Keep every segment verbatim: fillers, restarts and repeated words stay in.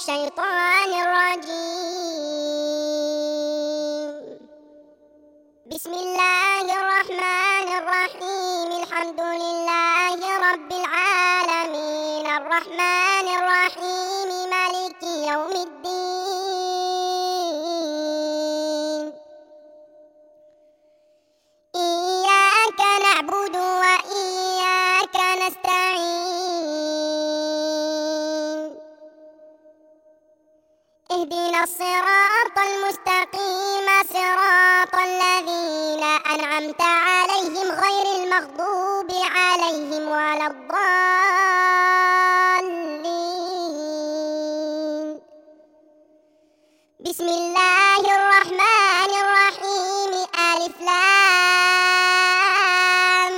الشيطان الرجيم. بسم الله الرحمن الرحيم. الحمد لله رب العالمين الرحمن الرحيم مالك يوم الدين. إياك نعبد وإياك نستعين. اهدنا الصراط المستقيم صراط الذين أنعمت عليهم غير المغضوب عليهم ولا الضالين. بسم الله الرحمن الرحيم. ألف لام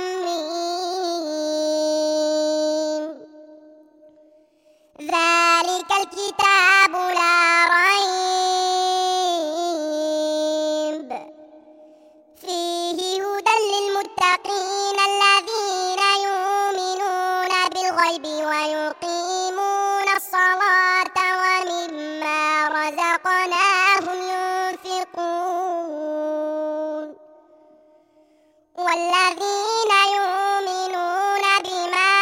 ميم. ذلك الكتاب لا ريب فيه هدى للمتقين الذين يؤمنون بالغيب ويقيمون الصلاة ومما رزقناهم ينفقون. والذين يؤمنون بما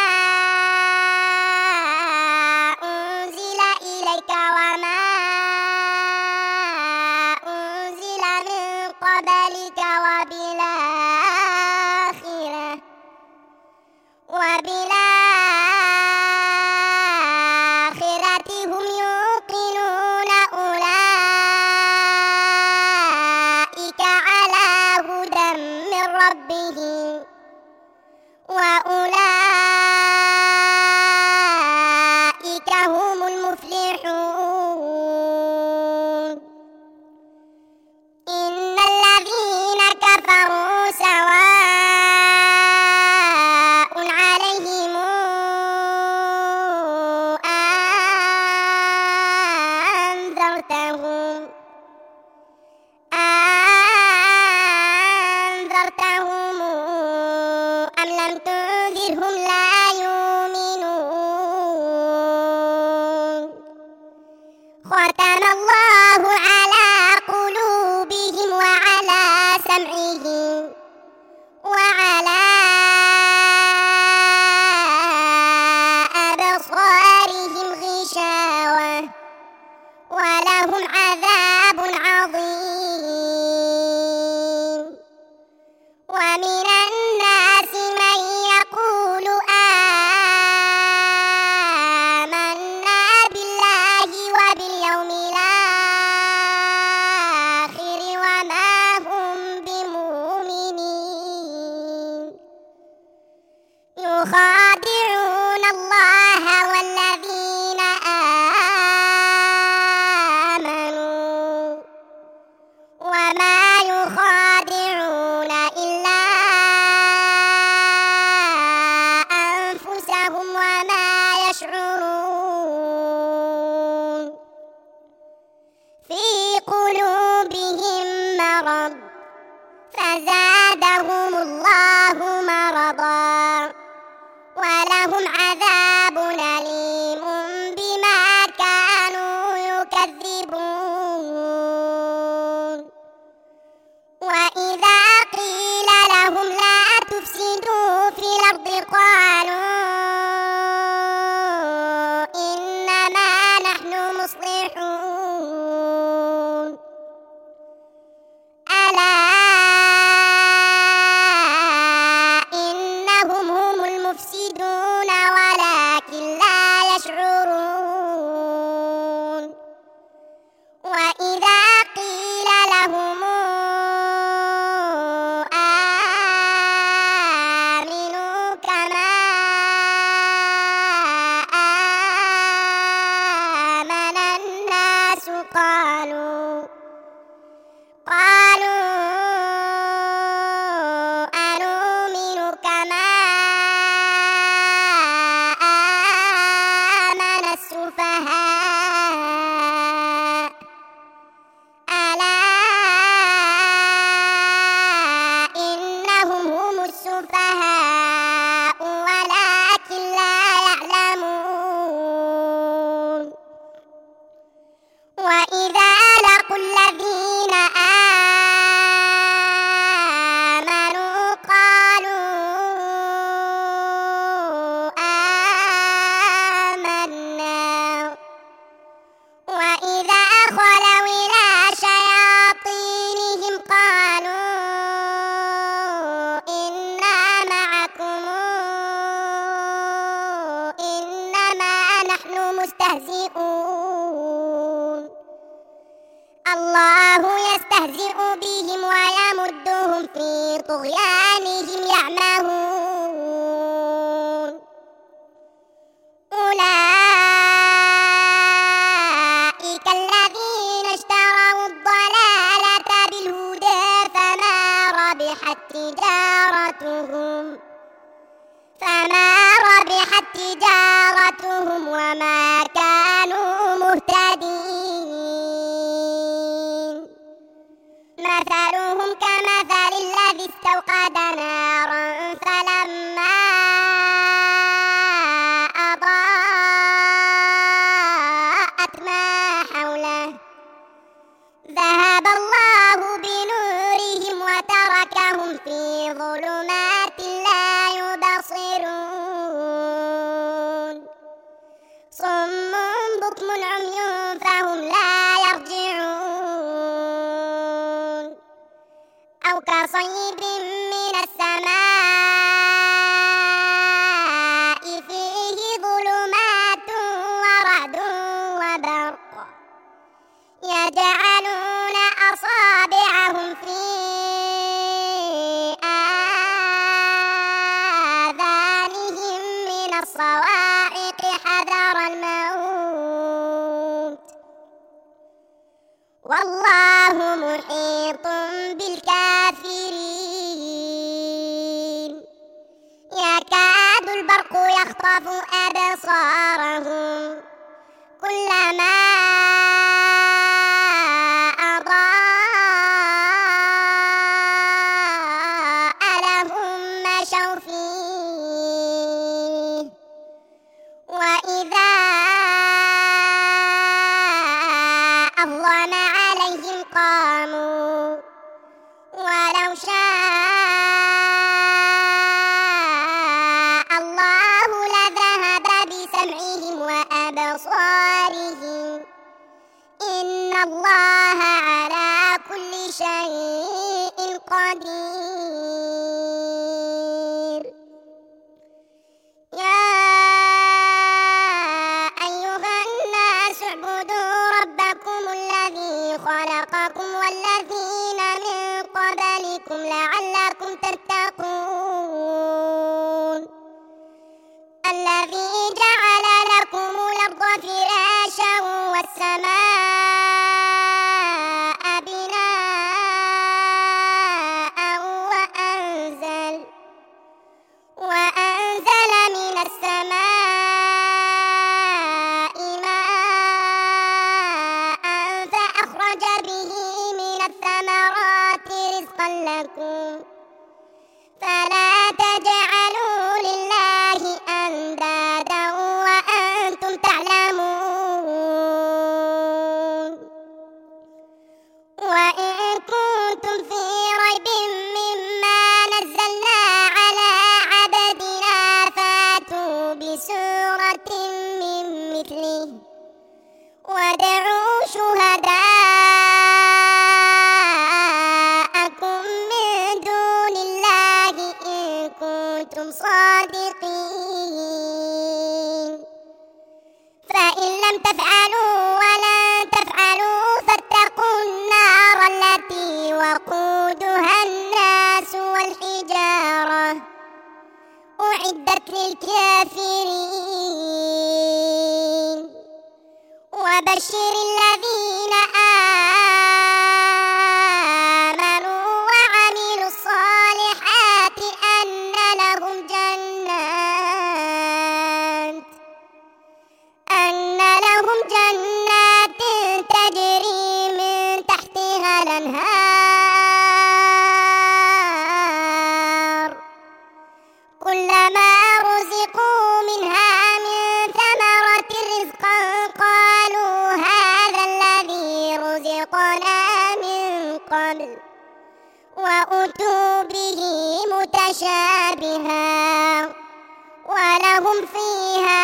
أنزل إليك وما أنزل من قبلك وبالآخرة وبالآخرة هم يوقنون. أولئك على هدى من ربهم وأولئك هم المفلحون. إن الذين كفروا سواء عليهم أنذرتهم أنذرتهم أم لم تنذرهم لا يؤمنون. ختم الله على قلوبهم وعلى سمعهم وعلى أبصارهم غشاوة ولهم عذاب عظيم. ومن الناس من يقول آمنا بالله وباليوم الآخر وما هم بمؤمنين. يخادعون الله والذين آمنوا وما يخادعون إلا أنفسهم وما يشعرون. في قلوبهم مرض فزادهم الله مرضا ولهم عذاب أليم بما كانوا يكذبون. وإذا قيل لهم لا تفسدوا في الأرض قالوا مستهزئون الله يستهزئ بهم ويمدهم في طغيانهم يعمهون أولئك الذين اشتروا الضلالة بالهدى فما ربحت تجارتهم فما ربحت تجارتهم وما كانوا مهتدين مثلهم كمثل الذي استوقد نارا فلما أضاءت ما حوله ذهب الله بنورهم وتركهم في ظلمات لا يبصرون صم بكم عمي فهم لا يرجعون أو كصيب من السماء فيه ظلمات ورعد وبرق يجعلون أصابعهم في آذانهم من الصواعق حذر الموت والله محيط بالكافرين يكاد البرق يخطف أبصارهم كلما أضاء لهم مشوا فيه وإذا أظلم عليهم قاموا ولو شاء الله لذهب بسمعهم وأبصارهم إن الله على كل شيء قدير يا أيها الناس اعبدوا ربكم الذي خلقكم والذين من قبلكم لعلكم تتقون الذي جعل لكم الأرض فراشا والسماء بناء وأنزل وأنزل من السماء ماء فأخرج به من الثمرات رزقا لكم فلا تجعلوا لله أندادا وأنتم تعلمون وإن كنتم في ريب مما نزلنا على عبدنا فاتوا بسورة من مثله وادعوا شهداءكم من دون الله إن كنتم صادقين فإن لم تفعلوا ولن تفعلوا فاتقوا النار التي وقودها الناس والحجارة أعدت للكافرين وبشر الذين آمنوا وعملوا الصالحات أن لهم جنات أن لهم جنات تجري من تحتها الأنهار كلما رزقوا منها من ثمرة رزقا قالوا هذا الذي رزقنا من قبل وأتوا به متشابها ولهم فيها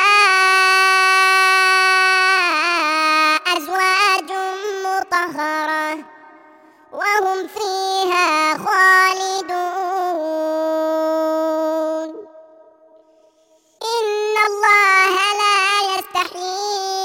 أزواج مطهرة وهم فيها خالدون إن الله لا يستحيي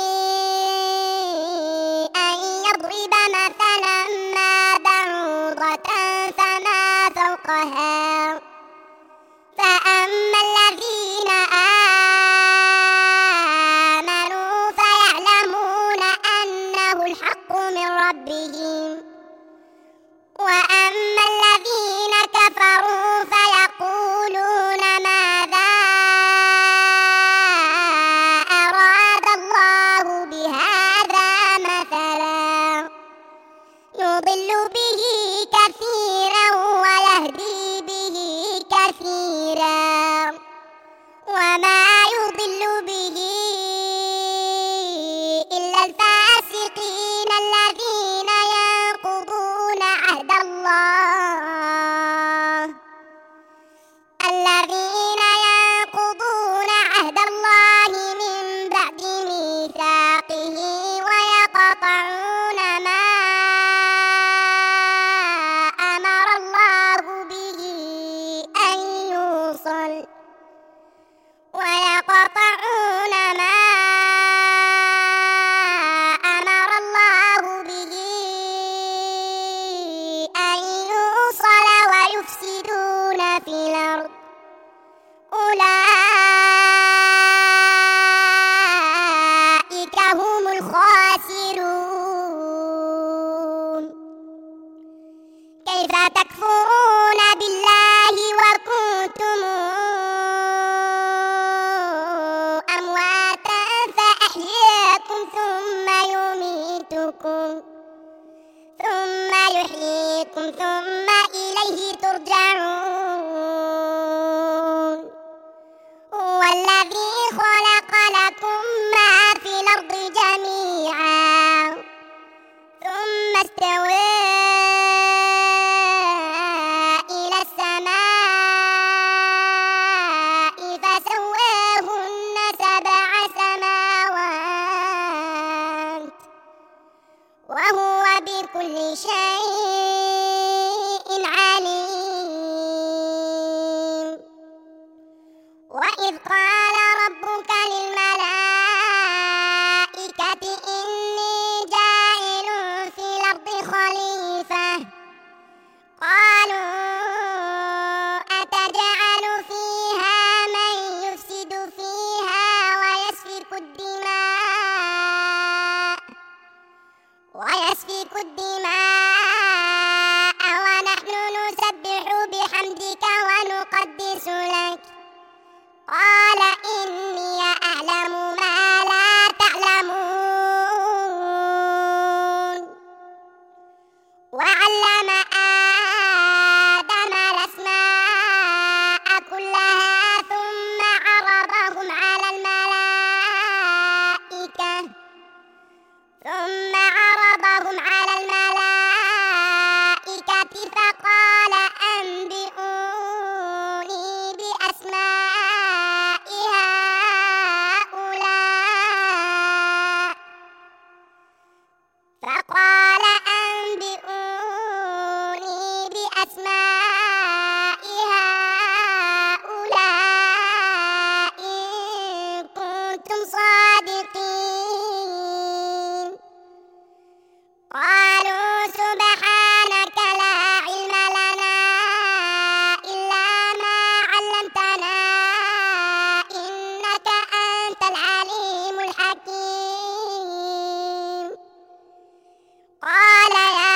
ويسفك الدماء ونحن نسبح بحمدك ونقدس لك. قال إني أعلم ما لا تعلمون. وعلم آدم الأسماء كلها ثم عرضهم على الملائكة ثم عرضهم على الملائكة فقال أنبئوني بأسماء هؤلاء فقال أنبئوني بأسماء هؤلاء إن كنتم صادقين. قالوا سبحانك لا علم لنا إلا ما علمتنا إنك أنت العليم الحكيم. قال يا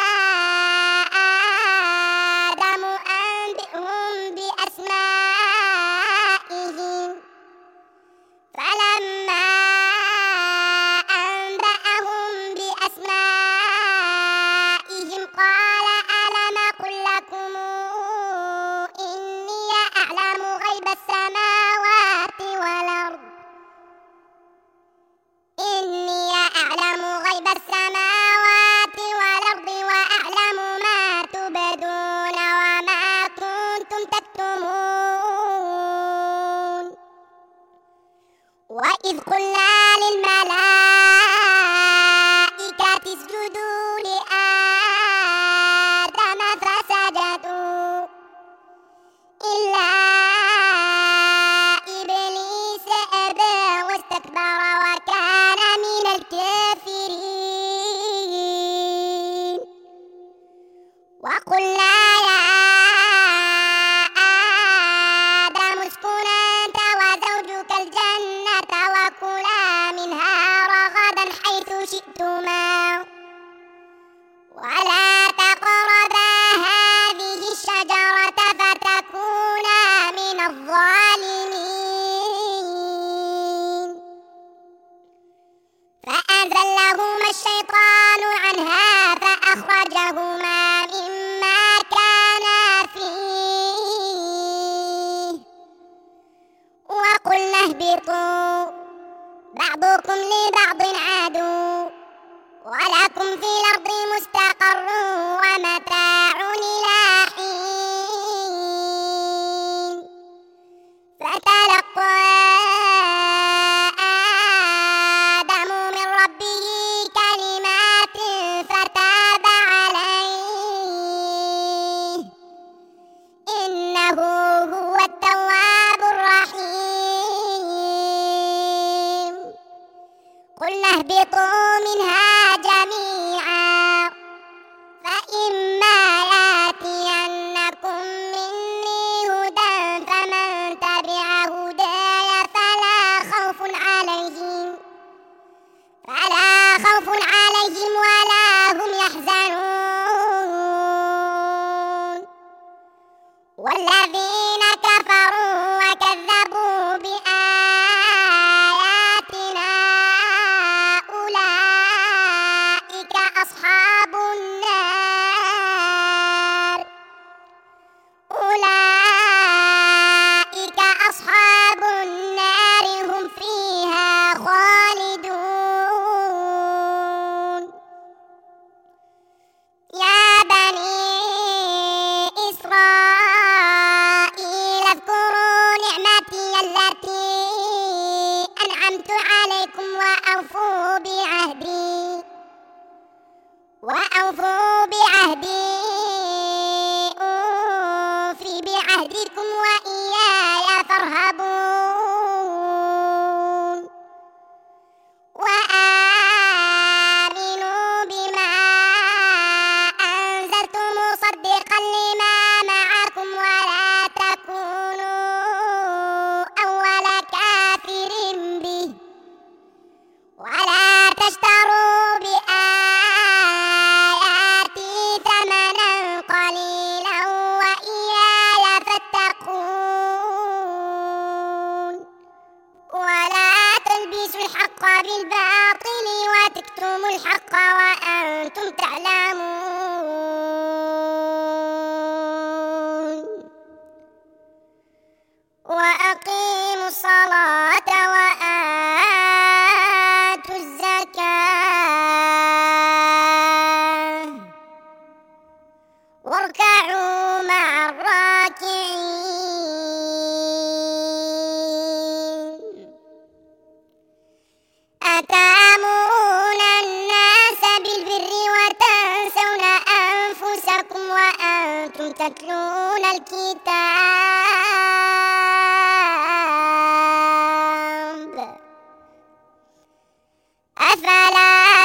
آدم أنبئهم بأسمائهم. فلما أنبأهم بأسمائهم قال ألم أقل لكم إني أعلم غيب السماوات والأرض إني أعلم غيب السماوات والأرض وأعلم ما تبدون وما كنتم تكتمون. وإذ قلنا للملائكة اسجدوا لآدم فسجدوا إلا إبليس أبى واستكبر وكان من الكافرين. وقلنا يا آدم اسكن أنت وزوجك الجنة وكلا منها رغدا حيث شئتما ولا تقربا هذه الشجرة فتكونا من الظالمين. فأزلهما الشيطان عنها فأخرجهما مما كانا فيه. وقلنا اهبطوا بعضكم لبعض عدو ولكم في الأرض مستقر ومتاع إلى حين. فتلقى آدم من ربه كلمات فتاب عليه إنه هو التواب الرحيم. قلنا اهبطوا منها جميعا فإما يأتينكم مني هدى فمن تبع هداي فلا خوف عليهم فلا خوف عليهم ولا هم يحزنون. والذين كفروا وكذبوا بآياتنا أولئك أصحاب النار أولئك أصحاب النار هم فيها خالدون. يا بني إسرائيل اذكروا نعمتي التي أنعمت عليكم وأوفوا بعهدي وأوفوا بعهدي أوف بعهدكم وإياي فارهبون. وآمنوا بما أنزلت مصدقا لما معكم ولا تكونوا أول كافر به. وأنتم تعلمون وأقيموا الصلاة وآتوا الزكاة واركعوا مع الراكعين أتأمرون الناس بالبر وتنسون أنفسكم وأنتم تتلون الكتاب أفلا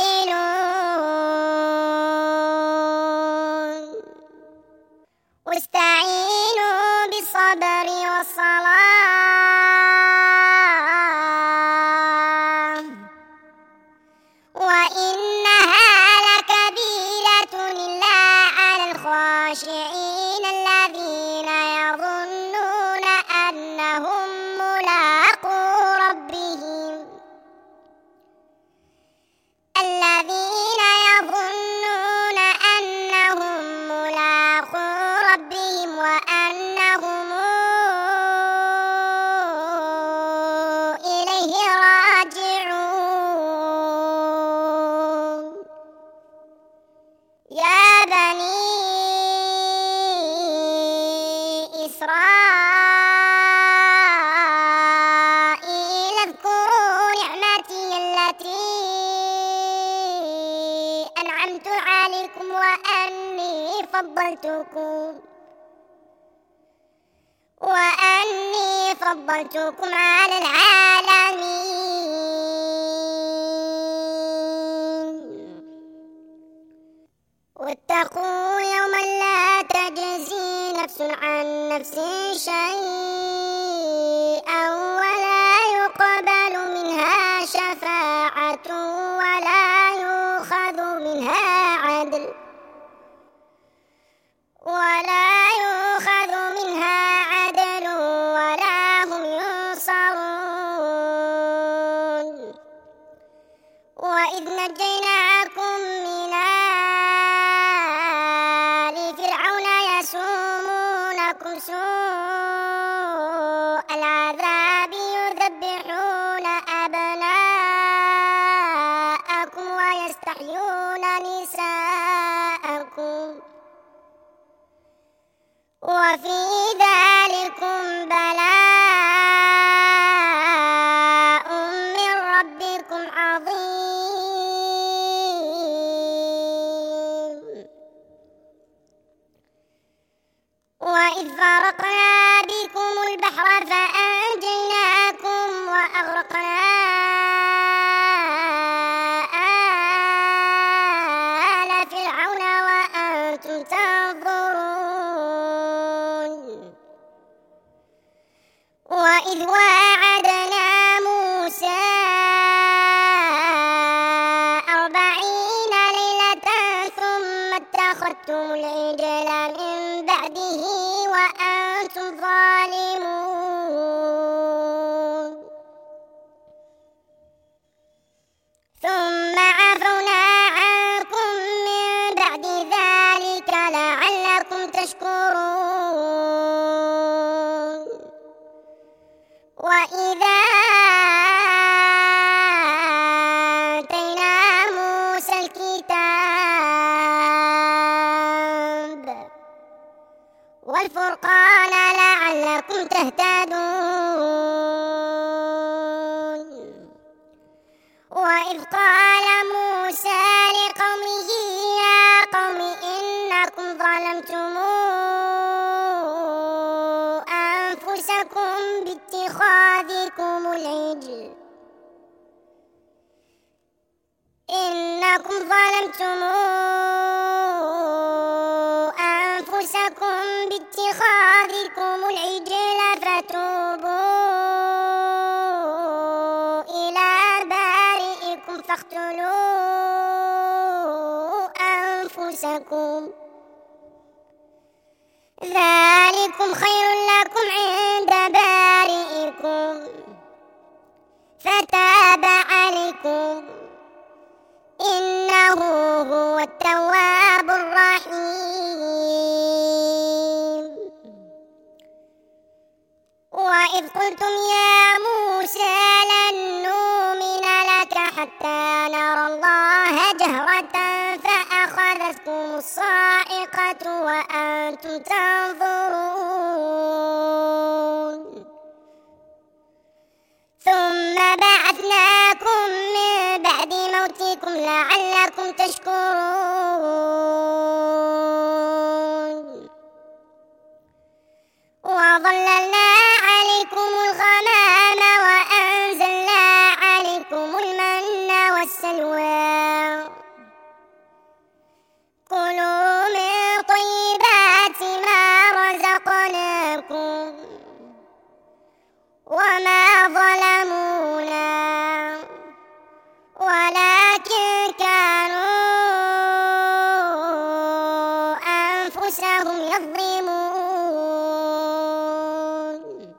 تعقلون واستعينوا بالصبر والصلاة وإنها لكبيرة إلا على الخاشعين الذين يظنون أنهم ملاقو ربهم الذين يظنون أنهم ملاقو ربهم وأنهم إليه راجعون يا بني إسرائيل اذكروا نعمتي التي أنعمت عليكم وأني فضلتكم وأني فضلتكم على العالمين واتقوا يوما لا تجزي نفس عن نفس شيئا ولا يقبل منها شفاعة ولا يؤخذ منها عدل ولا يؤخذ منها عدل ولا هم ينصرون وإذ نجيناكم من آل فرعون يسومونكم سوء العذاب يذبحون أبناءكم ويستحيون نساءكم وفي ذلكم بلاء من ربكم عظيم وإذ فرقنا بكم البحر فأنجيناكم وأغرقنا آل فرعون وأنتم تنظرون وإذ واعدنا موسى أربعين ليلة ثم اتخذتم العجل من بعده وأنتم ظالمون ثم عفونا عنكم من بعد ذلك لعلكم تشكرون وإذا آتينا موسى الكتاب والفرقان لعلكم تهتدون وإذ قال موسى لقومه يا قوم إنكم ظلمتم أنفسكم باتخاذكم العجل إنكم ظلمتم أنفسكم باتخاذكم العجل فتوبوا إلى بارئكم فاقتلوا أنفسكم ذلكم خير لكم عند بارئكم فتاب عليكم إنه هو حتى نرى الله جهرة فأخذتكم الصاعقة وأنتم تنظرون ثم بعثناكم من بعد موتكم لعلكم تشكرون وظللنا عليكم الغمام وأنزلنا عليكم المن والسلوى كلوا من طيبات ما رزقناكم وما ظلمونا ولكن كانوا أنفسهم يظلمون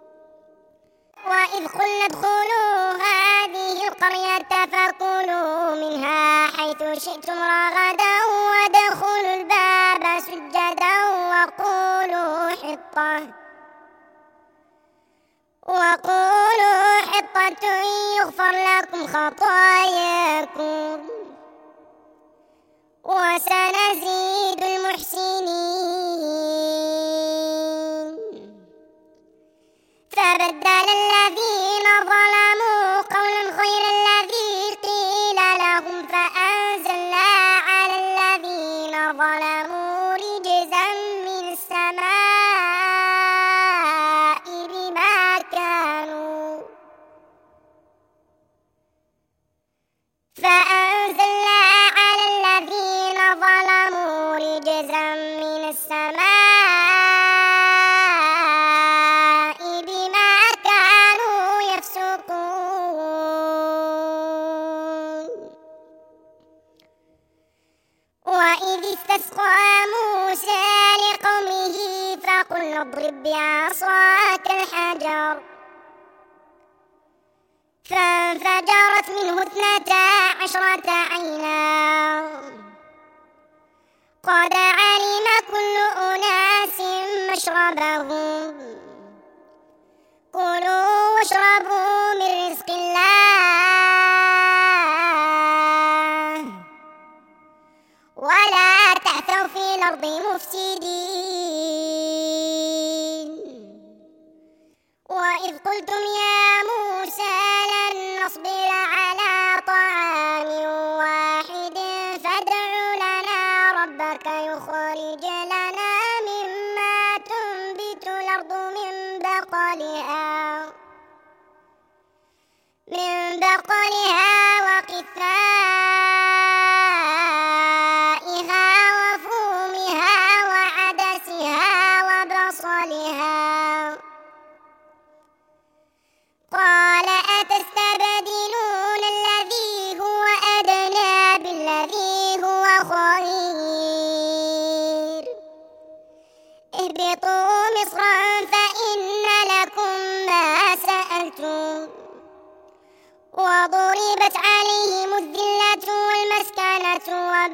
وإذ قلنا ادخلوا هذه القرية فكلوا منها حيث شئتم رغدا وادخلوا الباب سجدا وقولوا حطة وقولوا حطة يغفر لكم خطاياكم وسنزيد المحسنين فبدل الذين ظلموا قولا غير الذي قيل لهم فأنزلنا على الذين ظلموا رجزا من السماء بما كانوا فأنزلنا على الذين ظلموا رجزا من السماء بما كانوا يفسقون وإذ استسقى موسى لقومه فقل اضرب بعصاك الحجر فانفجرت منه اثنتا عشرة عينا قد علم كل أناس مشربهم كلوا واشربوا من رزق الله ولا تعثوا في الأرض مفسدين وإذ قلتم يا موسى لن نصبر على طعام واحد فادع لنا ربك يخرج لنا مما تنبت الأرض من بقلها من بقلها وقثائها وفومها وعدسها وبصلها قال أتستبدلون الذي هو أدنى بالذي هو خير اهبطوا مصرا فإن لكم ما سألتم وضربت عليهم الذلة والمسكنة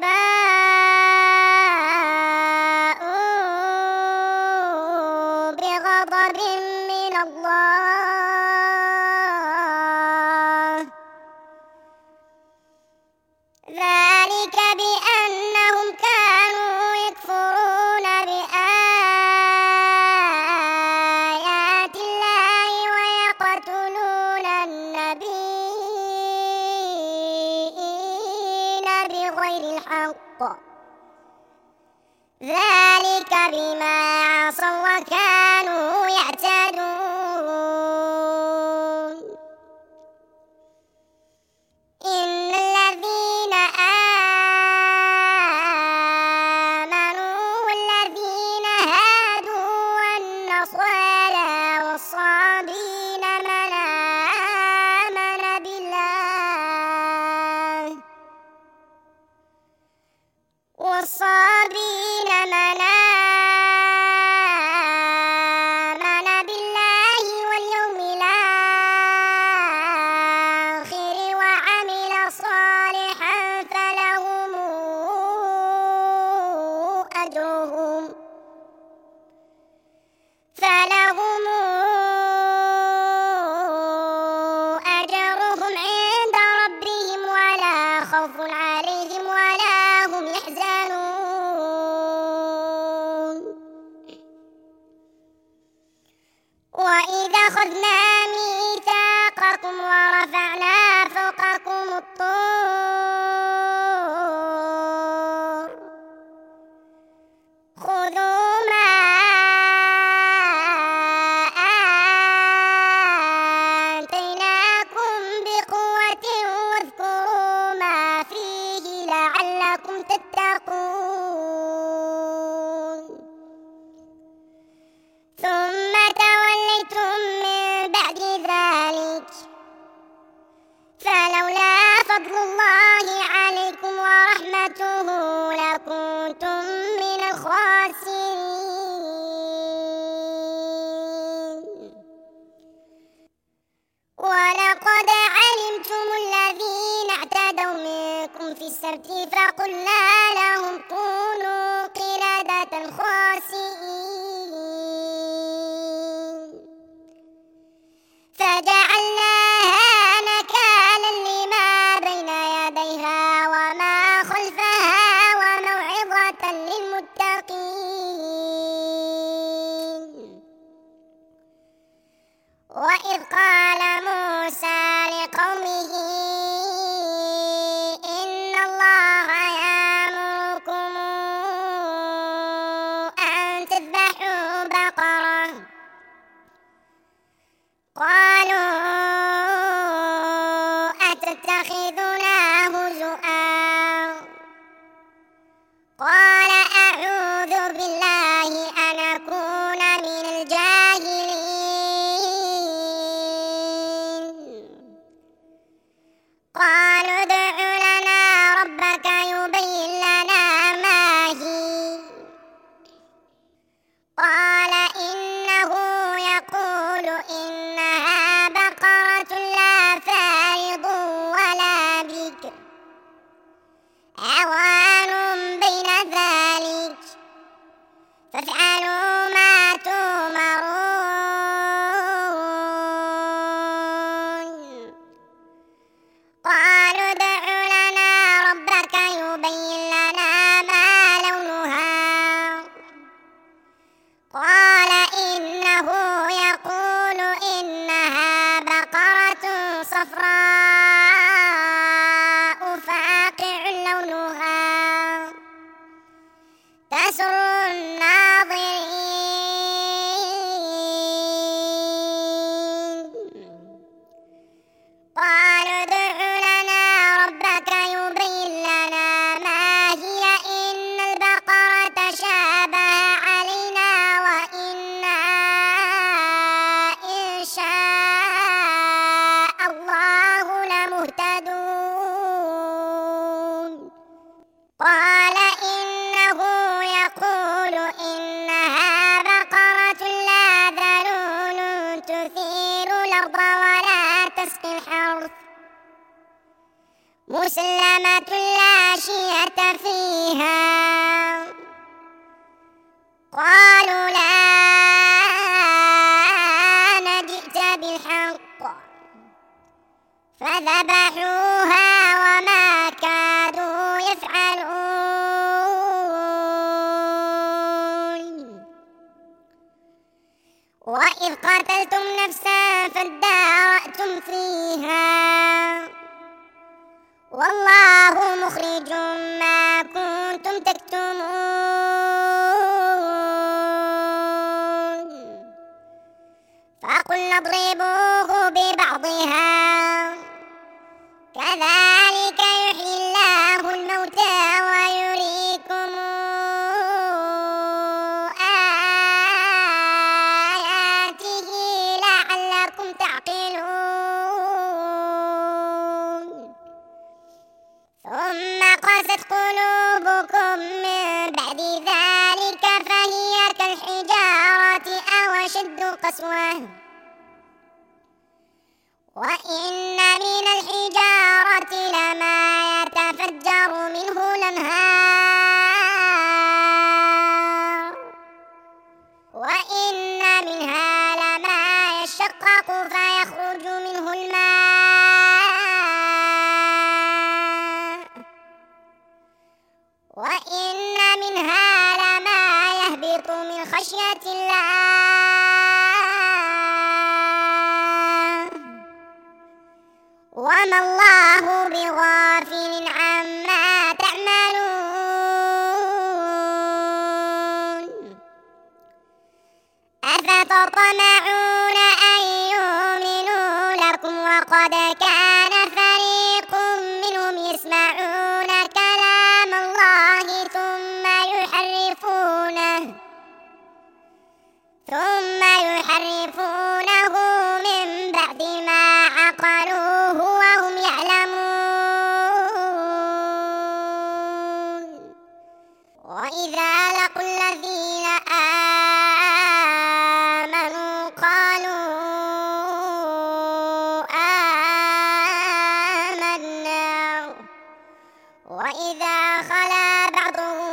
وباءوا بغضب من الله ذلك بأنهم كانوا يكفرون بآيات الله ويقتلون النبيين بغير الحق ذلك بما عصوا وكانوا يعتدون إن الذين آمنوا والذين هادوا والنصارى والصابين من آمن بالله والصابين من آمن بالله خوف عليهم ولا هم يحزنون. وإذا أخذنا ميثاقكم ورفعنا فوقكم الطور خذوا ما آتيناكم بقوة واذكروا ما فيه لعلكم تتقون. ثم توليتم من بعد ذلك فلولا فضل الله عليكم ورحمته لكنتم من الخاسرين. ولقد علمتم الذين اعتدوا منكم في السبت فقلنا لهم كونوا قردة خاسئين فجعلناها نكالا لما بين يديها وما خلفها وموعظة للمتقين. وإذ قال موسى لقومه إن الله يأمركم أن تذبحوا بقرة قالوا أتتخذنا هزؤا قال أعوذ بالله أن أكون من الجاهلين. قالوا ادع لنا ربك يبين لنا ما هي قال إنه يقول إنها بقرة لا فارض ولا بكر عوان بين ذلك فافعلوا ما تؤمرون. قالوا ادع لنا ربك يبين لنا ما لونها قال إنه يقول إنها بقرة صفراء فاقع لونها تسر الناظرين. قالوا ادع لنا ربك يبين لنا ما هي إن البقرة شابه علينا وإنا إن شاء الله لمهتدون. قال إنه يقول إنها بقرة لا ذلول تثير الأرض ولا تسقي الحرث مسلمة لا شية فيها. قالوا الآن جئت بالحق فذبحوها وما كادوا يفعلون. وإذ قتلتم نفسا فادارأتم فيها والله مخرج ما كنتم تكتمون. فقلنا اضربوه ببعضها كذلك يحيي الله الموتى ويريكم آياته لعلكم تعقلون. ثم قست قلوبكم من بعد ذلك فهي كالحجارة أو أشد قسوة وإن من الحجارة لما يتفجر منه الأنهار وإن منها لما يشقق فيخرج منه الماء خشية الله وما الله بغافل عما تعملون أفتطمعون أن يؤمنوا لكم وقد كان فريق منهم يسمعون كلام الله ثم يحرفونه ثم يحرفونه من بعد ما عقلوه وهم يعلمون وإذا لقوا الذين آمنوا قالوا آمنا وإذا خلا بعضهم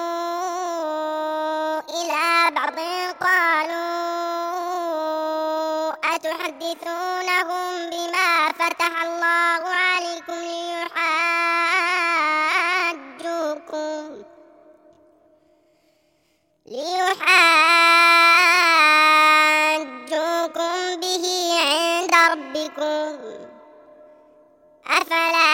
إلى بعض قالوا أتحدثونهم بما فتح الله عليكم ليحاجوكم ليحاجوكم به عند ربكم أفلا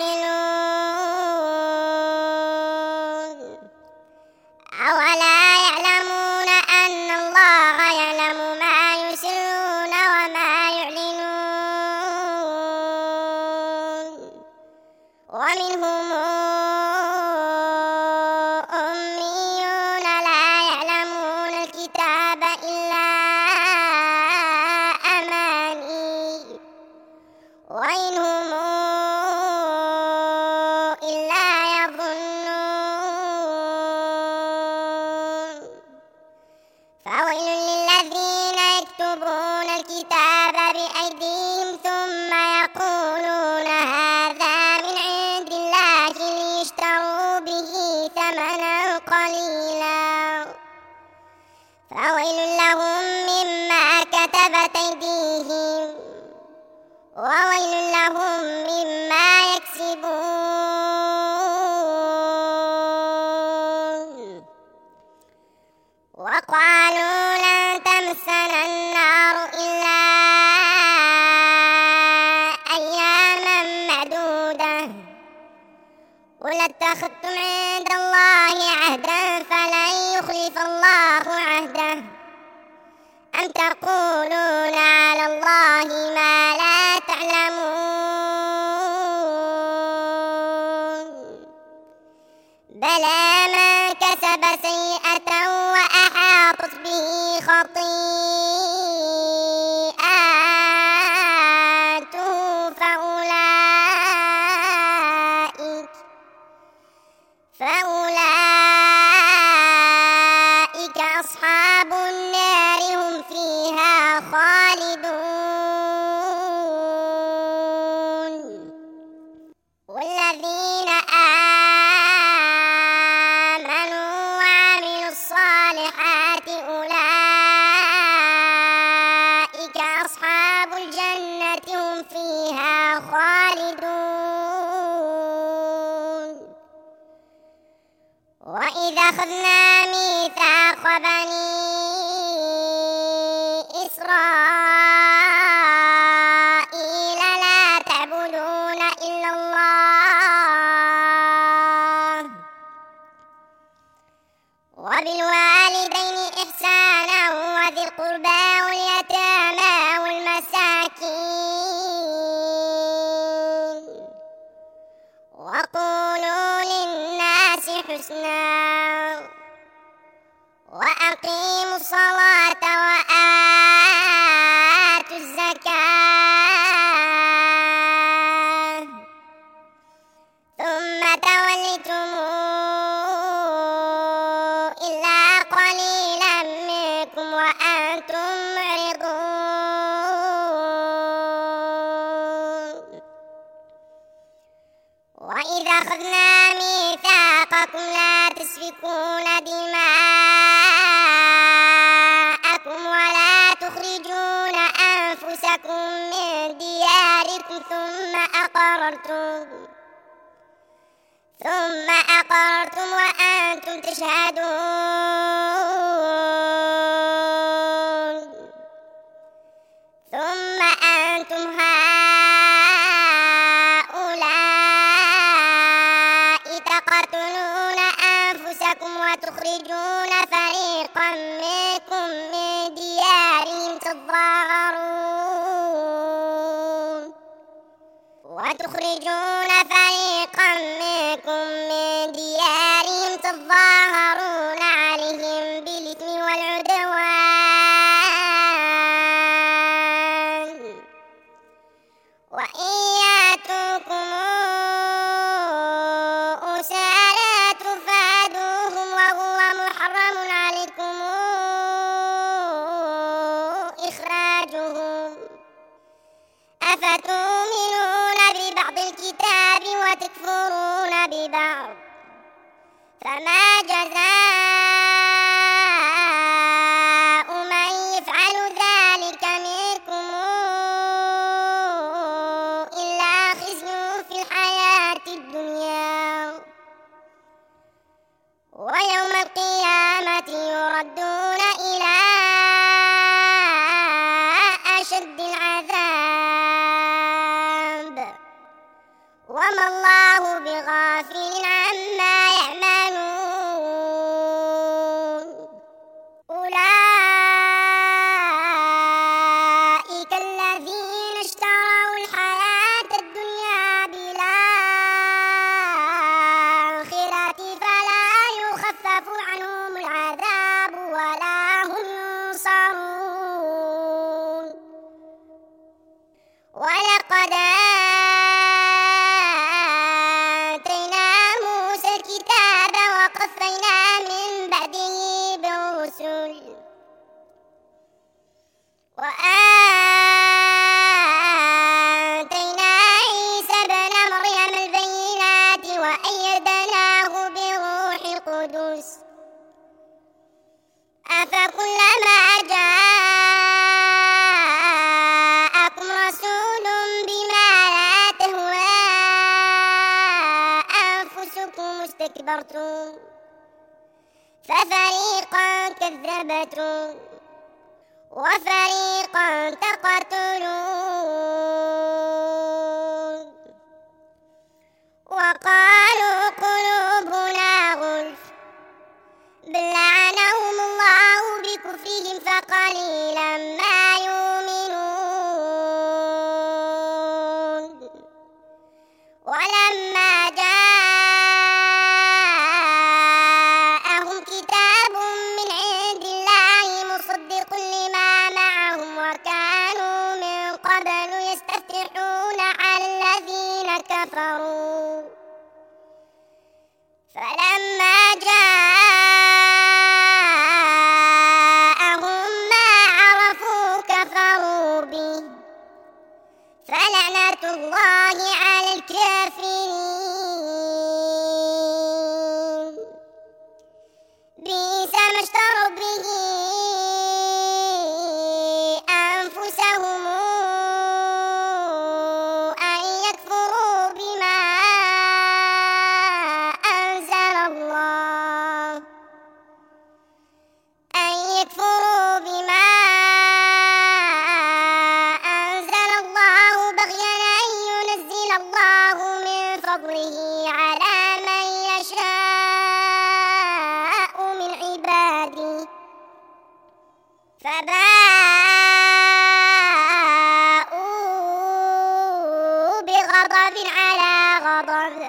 تعقلون أولا يعلمون أن الله يعلم ما يسرون وما يعلنون ومنهم أميون لا يعلمون الكتاب إلا أماني وإنهم إلا يظنون فويل للذين يكتبون الكتاب بأيديهم ثم يقولون هذا من عند الله ليشتروا به ثمنا قليلا فويل لهم مما كتبت أيديهم وويل لهم مما يكسبون وقالوا لن تمسنا النار إلا أياما معدودة قل اتخذتم عند الله عهدا فلن يخلف الله عهده أم تقولون على الله ما لا تعلمون بلى من كسب سيئة وأحاطت به خطيئاته فأولئك فأولئك أصحاب النار هم فيها خالدون والذين آمنوا وعملوا الصالحات أولئك أصحاب الجنة هم فيها خالدون وإذا أخذنا ميثاق بني إسرائيل لا تعبدون إلا الله وبالوالدين إحسانا وذي القربى واليتامى والمساكين وقولوا للناس حسنا وأقيموا الصلاة وآتوا الزكاة ثم توليتم إلا قليلا منكم وأنتم معرضون وإذا أخذنا ميثاقكم لا تسفكون دماءكم ولا تخرجون أنفسكم من دياركم ثم أقررتم ثم أقررتم وأنتم تشهدون ثم أنتم هؤلاء تقتلون أنفسكم وتخرجون فريقا منكم من ديارهم تظاهرون وتخرجون فريقا منكم من ديارهم تظاهرون عليهم بالإثم والعدوان وإن يأتوكم أسارى تفادوهم وهو محرم عليكم إخراجهم أفتؤمنون ببعض الكتاب وتكفرون ببعض فما جزاء من يفعل ذلك منكم إلا خزي في الحياة الدنيا ويوم القيامة يردون إلى أشد العذاب وما الله بغافل عما يعملون أولئك الذين اشتروا الحياة الدنيا بالآخرة فلا يخفف عنهم العذاب ولا هم ينصرون ولقد آتينا موسى الكتاب وقفينا من بعده بالرسل وآتينا عيسى ابن مريم البينات وأيدناه بروح القدس أفكلما جاءكم رسول بما لا تهوى أنفسكم استكبرتم ففريقا كذبتم وفريقا تقتلون وقالوا قلوبنا غلف بل لعنهم الله بكفرهم فقليلا ما يؤمنون ولما جاءهم كتاب من عند الله مصدق لما معهم وكانوا من قبل يستفتحون على الذين كفروا فلما جاءهم ما عرفوا كفروا به فلعنة الله على الكافرين بئس ما اشتروا به أنفسهم أن يكفروا بما أنزل الله أن يكفروا بما أنزل الله بغيا أن ينزل الله من فضله على من يشاء من عباده فباءوا بغضب على غضب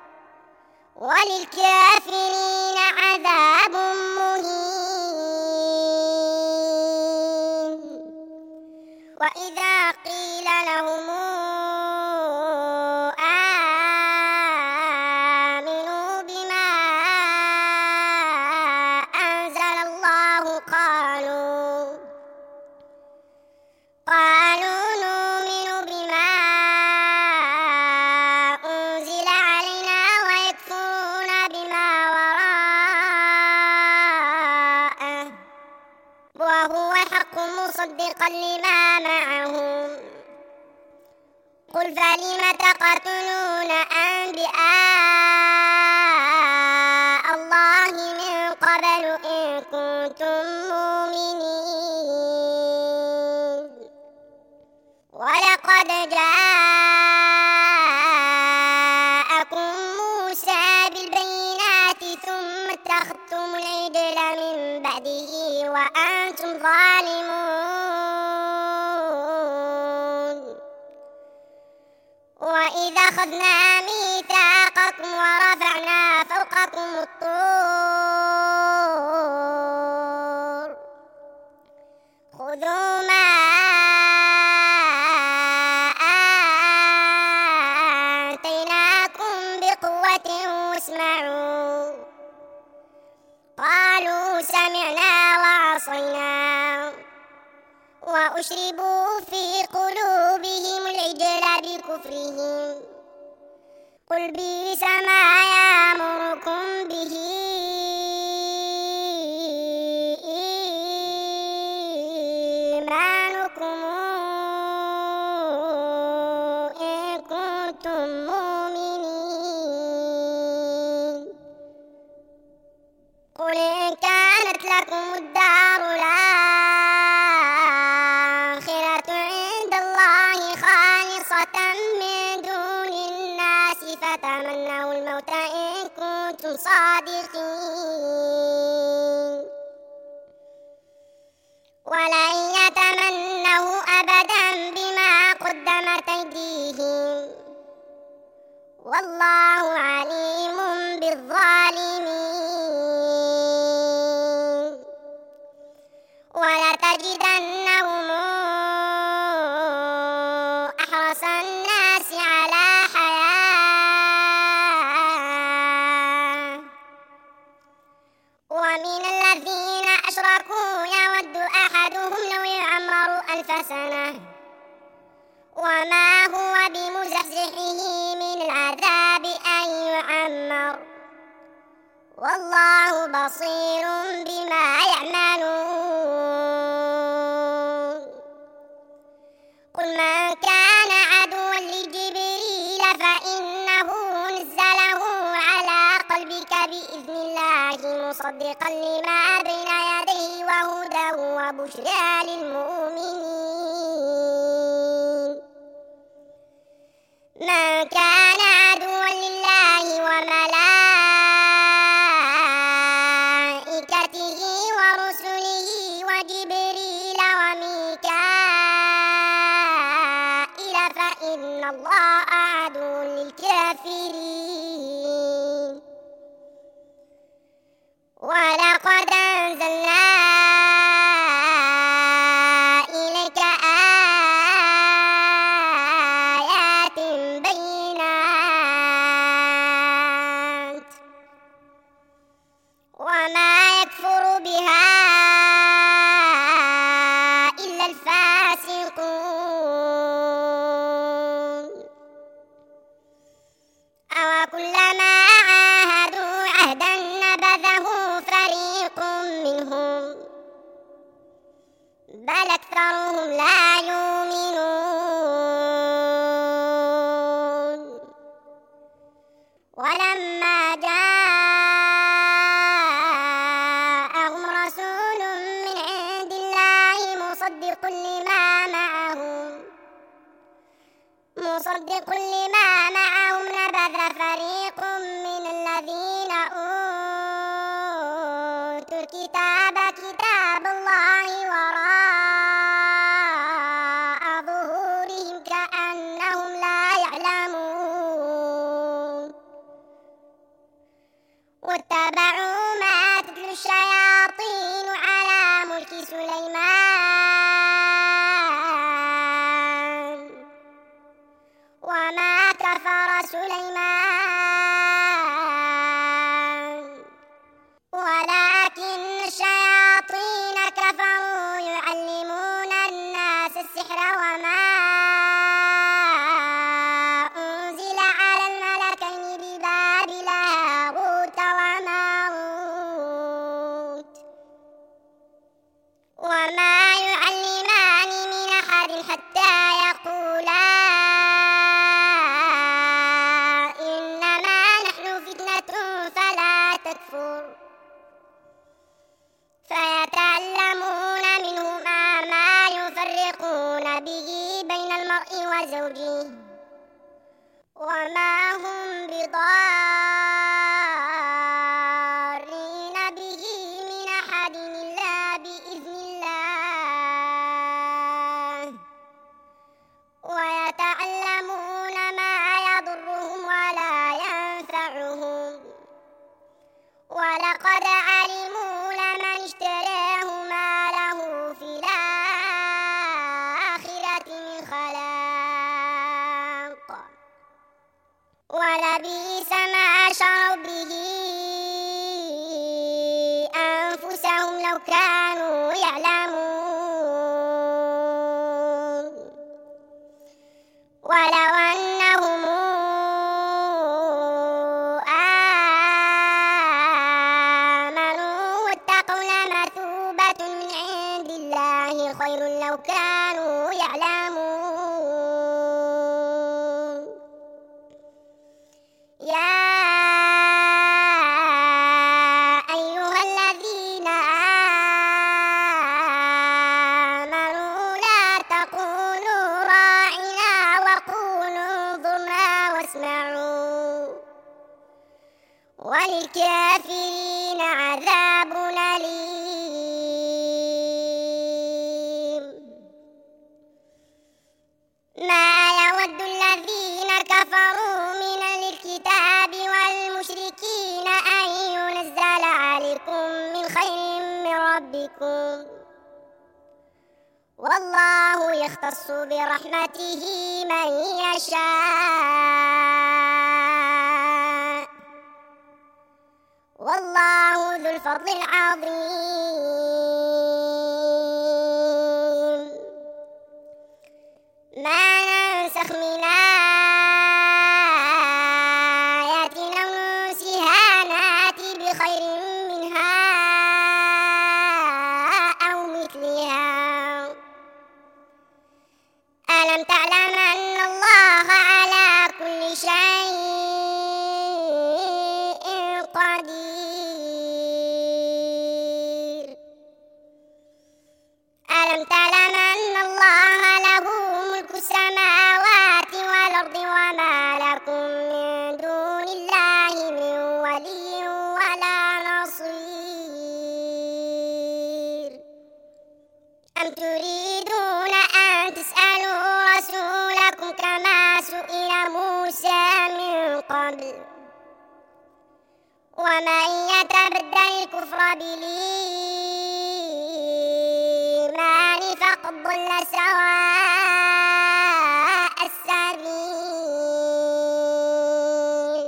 وللكافرين عذاب مهين وإذا قيل لهم آمنوا بما أنزل الله قالوا قالوا نؤمن بما أنزل علينا ويكفرون بما وراءه وهو حق مصدقا لما معهم قل فلم تقتلون أنبياء بيده وأنتم ظالمون. وإذا أخذنا ميثاقكم ورفعنا فوقكم الطور خذوا ما آتيناكم بقوة واسمعوا. قالوا سمعنا وعصينا وأشربوا في قلوبهم العجل بكفرهم. قل بئس ما يأمركم به إيمانكم إن كنتم مؤمنين. قل إن كانت لكم الدار الآخرة عند الله خالصة من دون الناس فتمنوا الموت إن كنتم صادقين. ولن يتمنوا أبدا بما قدمت أيديهم والله عليم بالظالمين. ولتجدنهم أحرص الناس على حياة ومن الذين أشركوا يود أحدهم لو يعمر ألف سنة وما هو بمزحزحه من العذاب أن يعمر والله بصير بما يعملون. قل من كان عدوا لجبريل فإنه نزله على قلبك بإذن الله مصدقا لما بين يديه وهدى وبشرى للمؤمنين. من كان عدوا لله وملائكته ورسله وجبريل وميكائيل فإن الله عدو للكافرين. ولقد أنزلنا إليك آيات بينات وما يكفر بها إلا الفاسقون. أوكلما عاهدوا عهدا نبذه فريق منهم بل أكثرهم لا يؤمنون. ولما جاءهم رسول من عند الله مصدق لما معهم مصدق لما معهم نبذ فريق من الذين أوتوا الكتاب كتاب الله وراء ظهورهم كأنهم لا يعلمون. واتبعوا ما تتلو الشياطين على ملك سليمان وما كفر سليمان ولكن الشياطين كفروا يعلمون الناس السحر وما أنزل على الملكين ببابل هاروت وماروت وما يعلمان من أحد حتى يقولا إنما نحن فتنة فلا تكفر فيتعلمون منهما ما يفرقون به بين المرء وزوجه وما هم بضارين به من أحد إلا ولقد علموا لمن اشتراه ما له في الآخرة من خلاق ولبئس ما شروا به أنفسهم لو كانوا يعلمون ولو أنهم آمنوا واتقوا لمثوبة من عند الله خير لو كانوا يعلمون يا أيها الذين آمنوا لا تقولوا راعنا وقولوا انظرنا واسمعوا وللكافرين عذاب أليم ما يود الذين كفروا من الكتاب والمشركين أن ينزل عليكم من خير من ربكم والله يختص برحمته من يشاء والله ذو الفضل العظيم ما ننسخ من آية أو ننسها نأتي بخير منها أو مثلها ألم تعلم أن الله على كل شيء قدير ألم تعلم أن الله له ملك السماوات والأرض وما لكم من دون الله من ولي ولا نصير أم تريدون أن تسألوا رسولكم كما سئل موسى من قبل ومن يتبدل الكفر بالإيمان فقد ضل سواء السبيل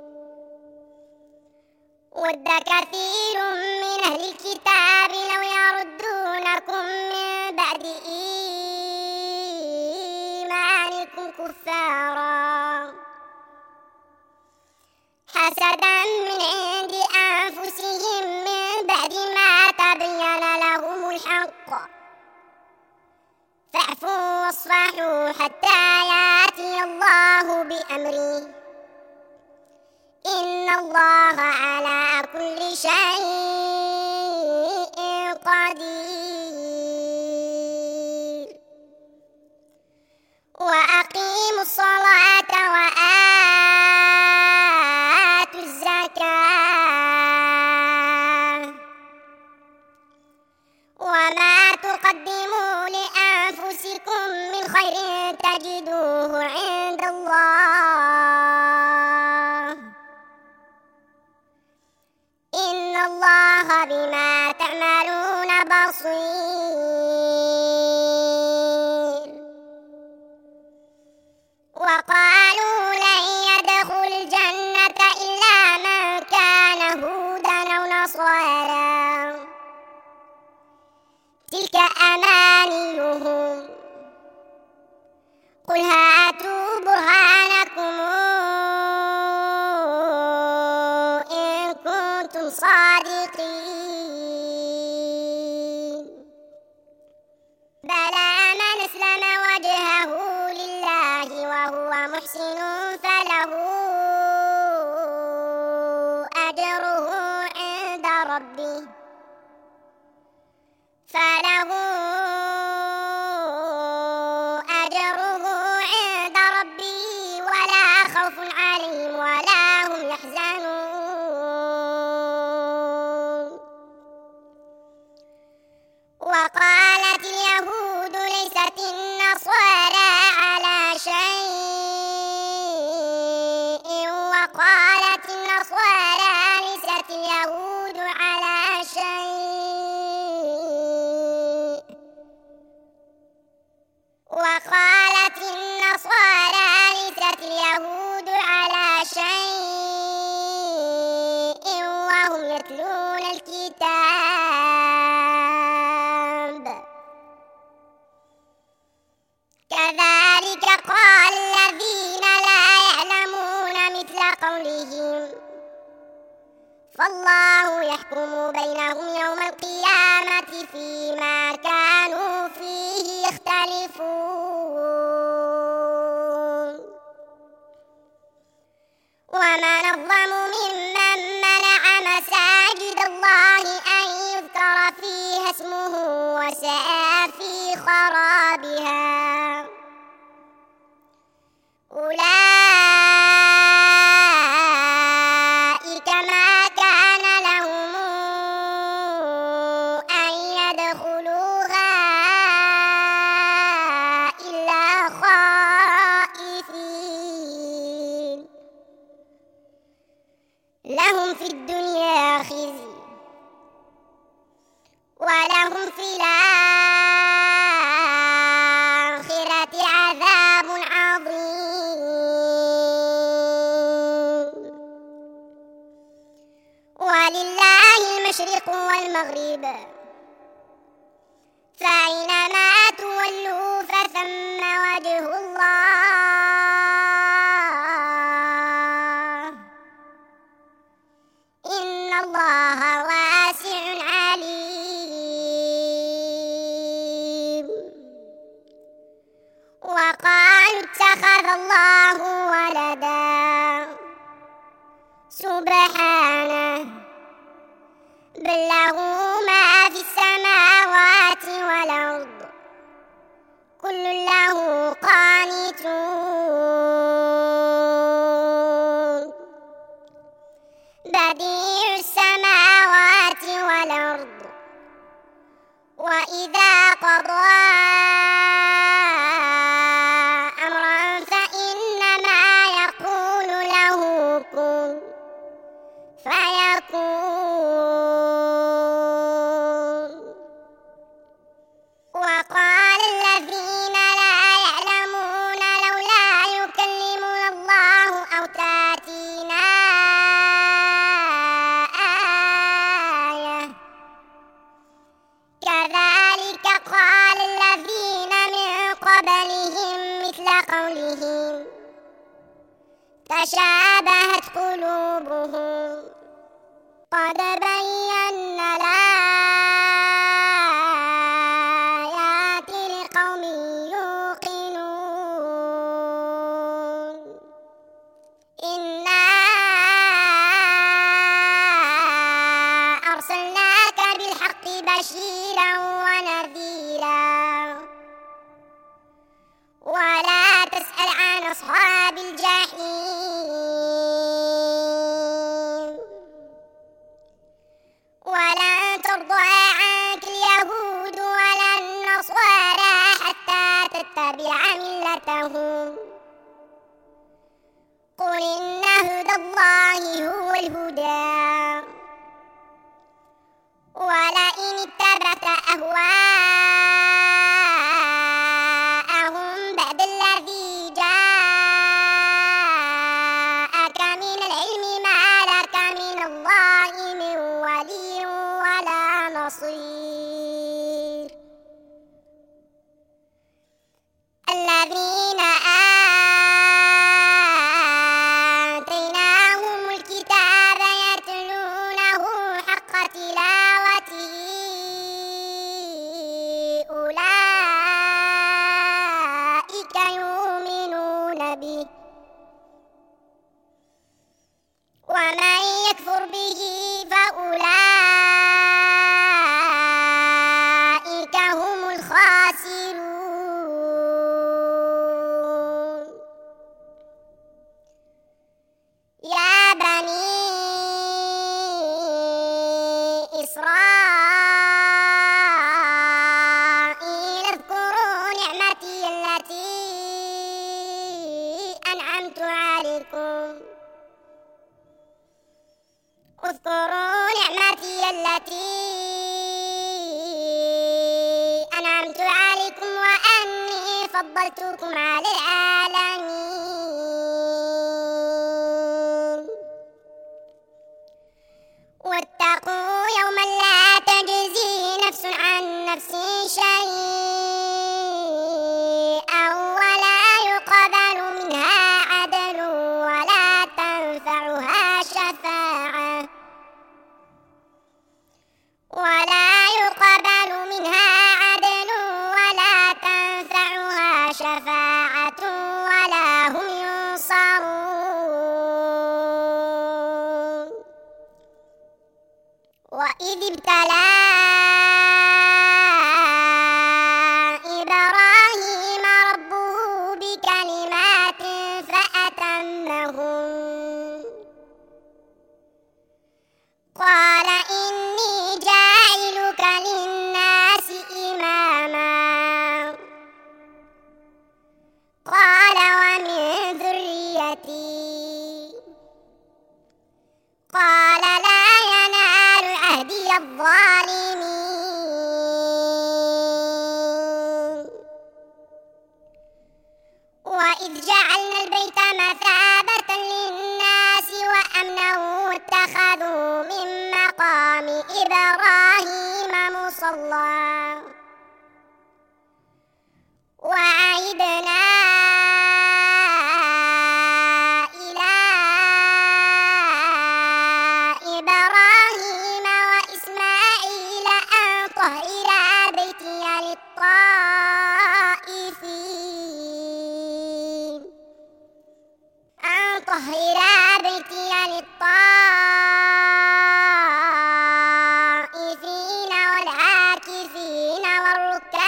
ود كثير من أهل الكتاب لو يردونكم من بعد إيمانكم كفارا حسدا من عند أنفسهم من بعد ما تبين لهم الحق فاعفوا واصفحوا حتى يأتي الله بأمره إن الله على كل شيء قدير وأقيموا الصلاة وآتوا الزكاة وما تقدموا لأنفسكم من خير تجدوه عند الله إن الله بما تعملون بصير وقالوا لن يدخل الجنة إلا من كان هودا أو نصارى تلك أمانيهم قل هاتوا برهانكم إن كنتم صادقين بلى من أسلم وجهه لله وهو محسن فله أجره عند ربه فله أجره عند ربه ولا خوف عليهم ولا هم يحزنون وقالت اليهود ليست النصارى على شيء وقالت النصارى ليست اليهود يتلون الكتاب كذلك قال الذين لا يعلمون مثل قولهم فالله يحكم بينهم يوم القيامة فيما كانوا فيه يختلفون ومن أظلم ممن منع مساجد الله أن يذكر فيها اسمه وسعى في خرابها أولئك ما كان لهم أن يدخلوها إلا خائفين لهم في الدنيا خزي ولهم في الآخرة عذاب عظيم ولله المشرق والمغرب فأينما تولوا فثم وجه الله إن الله واسع عليم وقالوا اتخذ الله ولدا سبحانه بل له ما في السماوات والأرض كل له قانتون بديع السماوات والأرض وإذا قضى أمرا فإنما يقول له كن فيكون وقال الذين لا يعلمون لولا يكلمنا الله أو تأتينا آية كذلك قال الذين من قبلهم مثل قولهم تشابهت قلوبهم قد بينا الآيات لقوم يوقنون إنا أرسلناك بالحق بشيرا ونذيرا ولا تسأل عن أصحاب الجحيم ولن ترضى عنك اليهود ولا النصارى حتى تتبع ملتهم قل إن هدى الله هو الهدى ولئن اتبعت أهواءهم بعد الذي جاءك من العلم ما لك من الله من ولي ولا نصير الذين آتيناهم الكتاب يتلونه حق تلاوته أولئك يؤمنون به ومن يكفر به فأولئك هم الخاسرون يا بني إسرائيل اذكروا نعمتي التي أنعمت عليكم اذكروا نعمتي التي أنعمت عليكم وأني فضلتكم على العالمين واتقوا وإذ ابتلى إبراهيم ربه بكلمات فأتمهن قال إني جاعلك للناس إماما قال ومن ذريتي قال لا ينال عهدي الظالمين وإذ جعلنا البيت مثابة للناس وأمنا اتخذوا من مقام إبراهيم مصلى وعهدنا إلى إبراهيم وإسماعيل أن طهرا بيتي للطائفين أن طهرا بيتي للطائفين والعاكفين والركع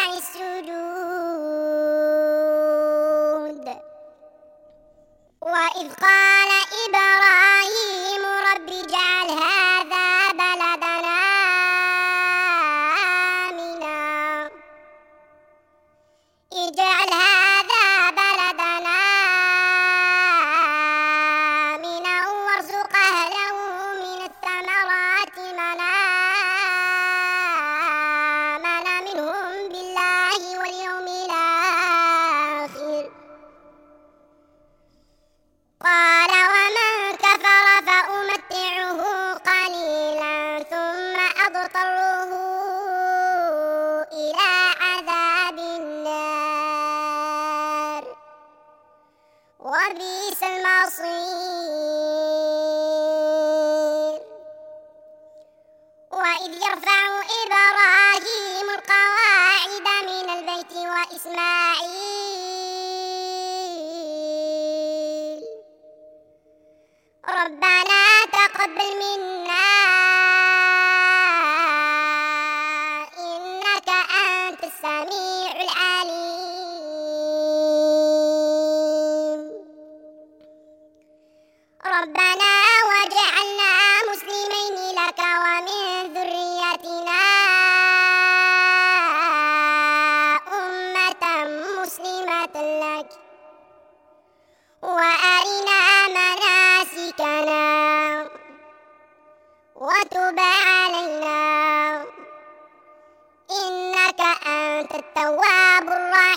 السجود وإذ قال إبراهيم رب اجعل هذا بلدنا آمنا اجعل هذا بلدنا آمنا وارزق أهله من الثمرات من آمن منهم بالله واليوم الآخر قال ومن كفر فأمتعه قليلا ثم أضطره إلى عذاب النار وبئس المصير وإذ يرفع إبراهيم القواعد من البيت وإسماعيل ربنا تقبل منا إنك أنت السميع العليم ربنا واجعلنا مسلمين لك ومن ذريتنا أمة مسلمة لك وأرنا مناسكنا وتب علينا إنك أنت التواب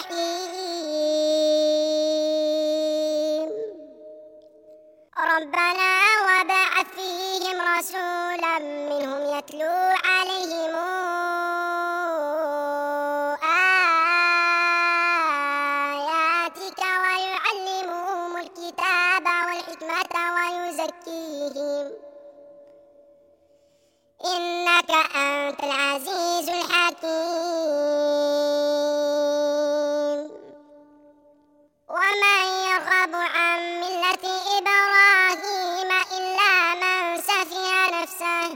الرحيم ربنا وابعث فيهم رسولا منهم يتلو عليهم آياتك ويعلمهم الكتاب والحكمة ويزكيهم إنك أنت العزيز الحكيم ومن يرغب عن ملة إبراهيم إلا من سفه نفسه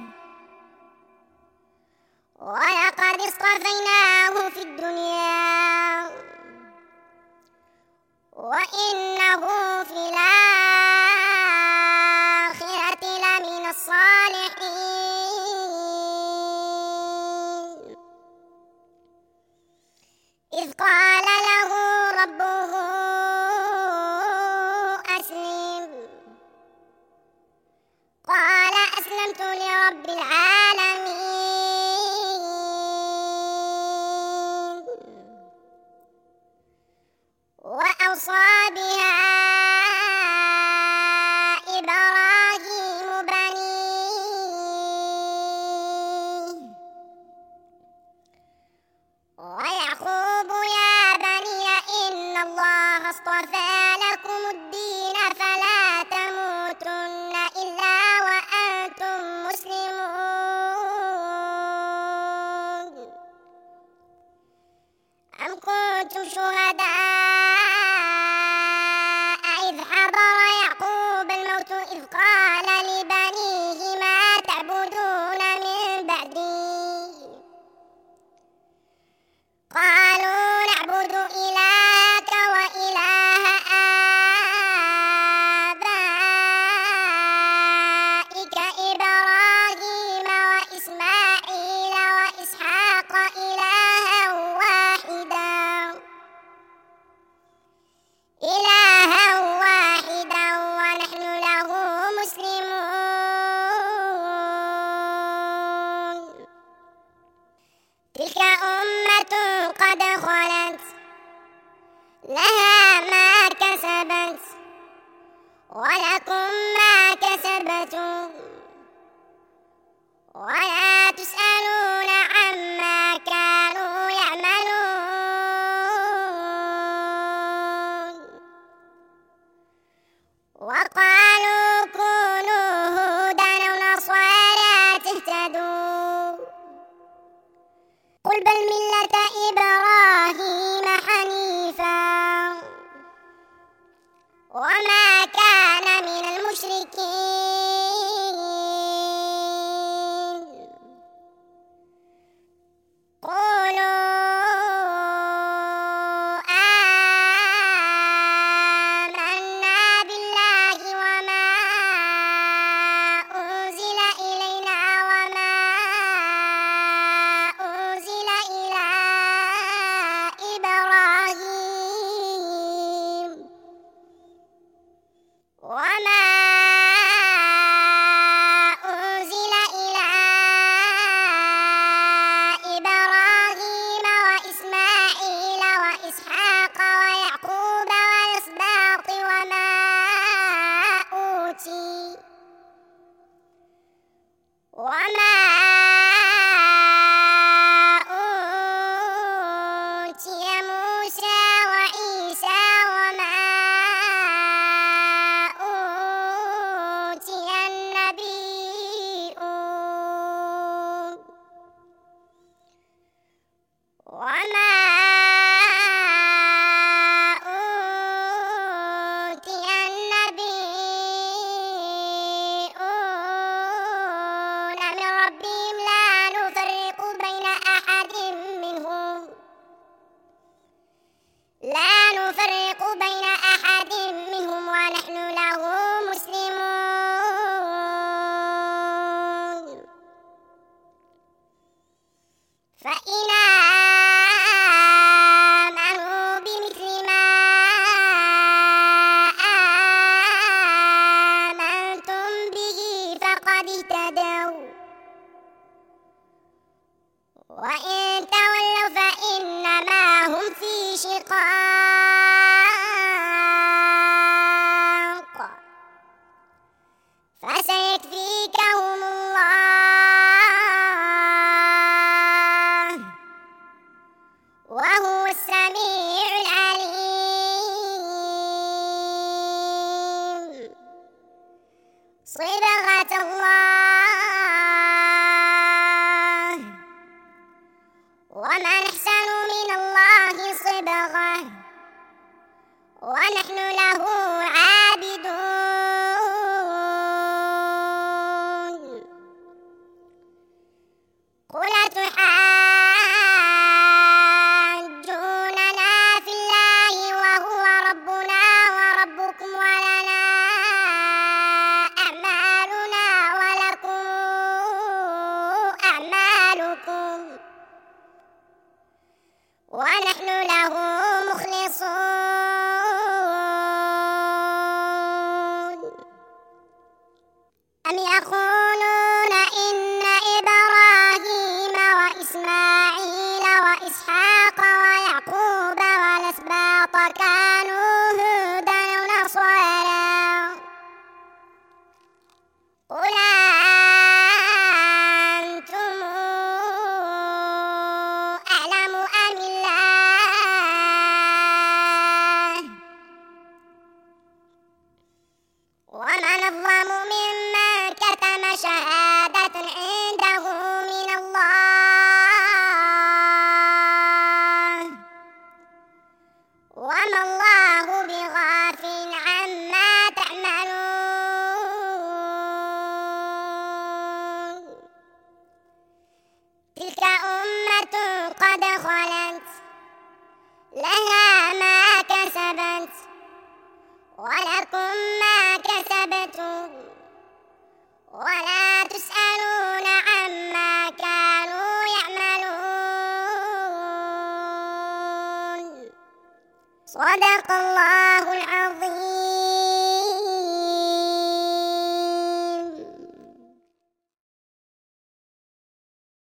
ولقد اصطفيناه في الدنيا وإنه في الآخرة لمن الصالحين إذ قال له ربه أسلم قال أسلمت لرب العالمين وأوصى بها إبراهيم بنيه ويعقوب يا بني إن الله اصطفى لكم الدين فلا تموتن إلا وأنتم مسلمون قل بل ملة إبراهيم حنيفا وما كان من المشركين قولوا آمنا بالله وما أنزل إلينا وما أنزل إلى إبراهيم وما أنزل إلى إبراهيم وإسماعيل وإسحاق ويعقوب والأسباط وما أوتي وما أوتي موسى وعيسى وما أوتي النبيون وما أوتي النبيون من ربهم لا نفرق بين أحد منهم لا نفرق بين أحد منهم ونحن له مسلمون فإن آمنوا بمثل ما آمنتم به فقد اهتدوا وإن تولوا فإنما هم في شقاق فسيكفيكهم الله وهو السميع العليم صبغة الله ومن أحسن من الله صبغة ونحن له عابدون قل تحاجوننا في الله وهو ربنا وربكم ولنا أعمالنا ولكم أعمالكم ونحن له مخلصون أم يقولون إن إبراهيم وإسماعيل وإسحاق ويعقوب والأسباط كانوا هودا أو نصارى قل أنتم أعلم أم الله ومن أظلم ممن كتم شهادة عنده من الله وما الله بغافل عما تعملون تلك أمة قد خلت لها ما كسبت ولكم ما كسبتم ولا تسألون عما كانوا يعملون صدق الله العظيم.